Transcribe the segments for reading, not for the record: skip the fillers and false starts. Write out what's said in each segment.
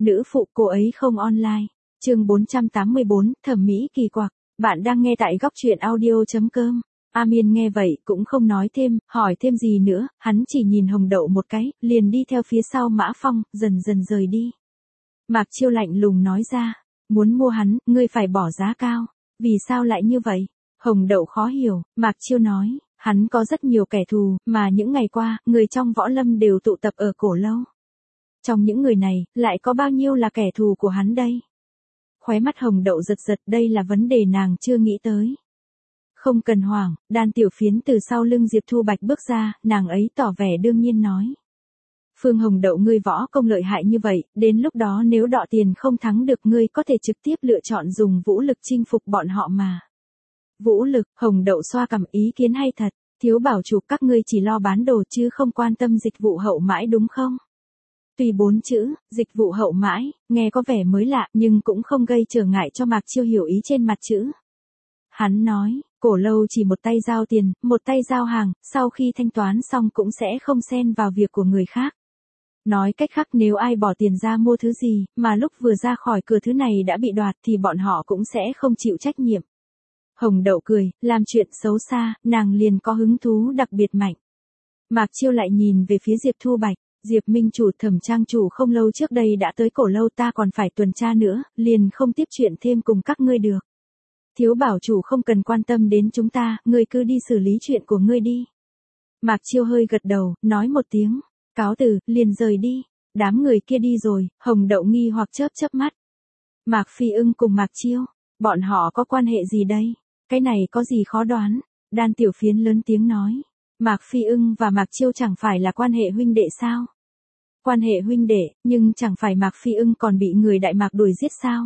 Nữ phụ cô ấy không online. Chương 484, thẩm mỹ kỳ quặc. Bạn đang nghe tại góc truyện audio.com. A Miên nghe vậy cũng không nói thêm, hỏi thêm gì nữa, hắn chỉ nhìn Hồng Đậu một cái, liền đi theo phía sau Mã Phong, dần dần rời đi. Mạc Chiêu lạnh lùng nói ra, muốn mua hắn, ngươi phải bỏ giá cao. Vì sao lại như vậy? Hồng Đậu khó hiểu, Mạc Chiêu nói, hắn có rất nhiều kẻ thù, mà những ngày qua, người trong võ lâm đều tụ tập ở Cổ Lâu. Trong những người này, lại có bao nhiêu là kẻ thù của hắn đây? Khóe mắt Hồng Đậu giật giật, đây là vấn đề nàng chưa nghĩ tới. Không cần hoảng, Đan Tiểu Phiến từ sau lưng Diệp Thu Bạch bước ra, nàng ấy tỏ vẻ đương nhiên nói. Phương Hồng Đậu, ngươi võ công lợi hại như vậy, đến lúc đó nếu đọ tiền không thắng được ngươi có thể trực tiếp lựa chọn dùng vũ lực chinh phục bọn họ mà. Vũ lực, Hồng Đậu xoa cằm, ý kiến hay thật, thiếu bảo chủ các ngươi chỉ lo bán đồ chứ không quan tâm dịch vụ hậu mãi đúng không? Tuy 4 chữ, dịch vụ hậu mãi, nghe có vẻ mới lạ nhưng cũng không gây trở ngại cho Mạc Chiêu hiểu ý trên mặt chữ. Hắn nói, Cổ Lâu chỉ một tay giao tiền, một tay giao hàng, sau khi thanh toán xong cũng sẽ không xen vào việc của người khác. Nói cách khác nếu ai bỏ tiền ra mua thứ gì, mà lúc vừa ra khỏi cửa thứ này đã bị đoạt thì bọn họ cũng sẽ không chịu trách nhiệm. Hồng Đậu cười, làm chuyện xấu xa, nàng liền có hứng thú đặc biệt mạnh. Mạc Chiêu lại nhìn về phía Diệp Thu Bạch, Diệp Minh chủ, Thẩm trang chủ không lâu trước đây đã tới Cổ Lâu, ta còn phải tuần tra nữa, liền không tiếp chuyện thêm cùng các ngươi được. Thiếu bảo chủ không cần quan tâm đến chúng ta, ngươi cứ đi xử lý chuyện của ngươi đi. Mạc Chiêu hơi gật đầu, nói một tiếng, cáo từ, liền rời đi. Đám người kia đi rồi, Hồng Đậu nghi hoặc chớp chớp mắt. Mạc Phi Ưng cùng Mạc Chiêu, bọn họ có quan hệ gì đây? Cái này có gì khó đoán? Đan Tiểu Phiến lớn tiếng nói. Mạc Phi Ưng và Mạc Chiêu chẳng phải là quan hệ huynh đệ sao? Quan hệ huynh đệ, nhưng chẳng phải Mạc Phi Ưng còn bị người Đại Mạc đuổi giết sao?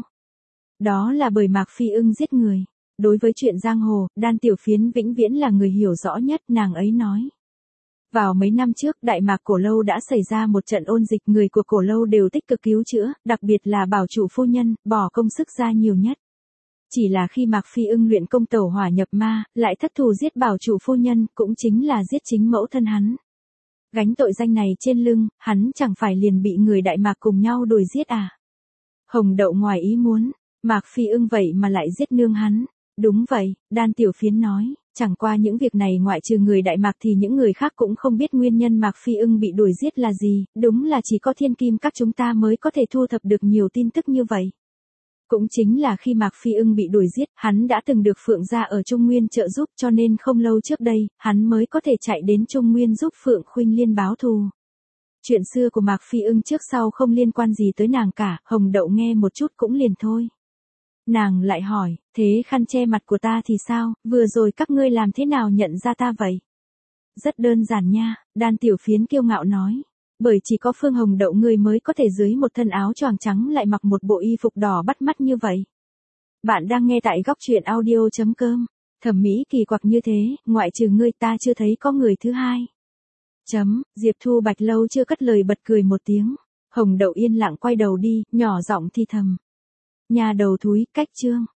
Đó là bởi Mạc Phi Ưng giết người. Đối với chuyện giang hồ, Đan Tiểu Phiến vĩnh viễn là người hiểu rõ nhất, nàng ấy nói. Vào mấy năm trước, Đại Mạc Cổ Lâu đã xảy ra một trận ôn dịch, người của Cổ Lâu đều tích cực cứu chữa, đặc biệt là bảo chủ phu nhân, bỏ công sức ra nhiều nhất. Chỉ là khi Mạc Phi Ưng luyện công tẩu hỏa nhập ma, lại thất thù giết bảo chủ phu nhân, cũng chính là giết chính mẫu thân hắn. Gánh tội danh này trên lưng, hắn chẳng phải liền bị người Đại Mạc cùng nhau đuổi giết à? Hồng Đậu ngoài ý muốn, Mạc Phi Ưng vậy mà lại giết nương hắn. Đúng vậy, Đan Tiểu Phiến nói, chẳng qua những việc này ngoại trừ người Đại Mạc thì những người khác cũng không biết nguyên nhân Mạc Phi Ưng bị đuổi giết là gì, đúng là chỉ có Thiên Kim các chúng ta mới có thể thu thập được nhiều tin tức như vậy. Cũng chính là khi Mạc Phi Ưng bị đuổi giết, hắn đã từng được Phượng gia ở Trung Nguyên trợ giúp, cho nên không lâu trước đây, hắn mới có thể chạy đến Trung Nguyên giúp Phượng Khuynh Liên báo thù. Chuyện xưa của Mạc Phi Ưng trước sau không liên quan gì tới nàng cả, Hồng Đậu nghe một chút cũng liền thôi. Nàng lại hỏi, thế khăn che mặt của ta thì sao, vừa rồi các ngươi làm thế nào nhận ra ta vậy? Rất đơn giản nha, Đan Tiểu Phiến kiêu ngạo nói. Bởi chỉ có Phương Hồng Đậu ngươi mới có thể dưới một thân áo choàng trắng lại mặc một bộ y phục đỏ bắt mắt như vậy. Bạn đang nghe tại góc truyện audio.com. Thẩm mỹ kỳ quặc như thế, ngoại trừ ngươi ta chưa thấy có người thứ hai. Diệp Thu Bạch lâu chưa cất lời bật cười một tiếng. Hồng Đậu yên lặng quay đầu đi, nhỏ giọng thi thầm. Nhà đầu thúi, cách chương.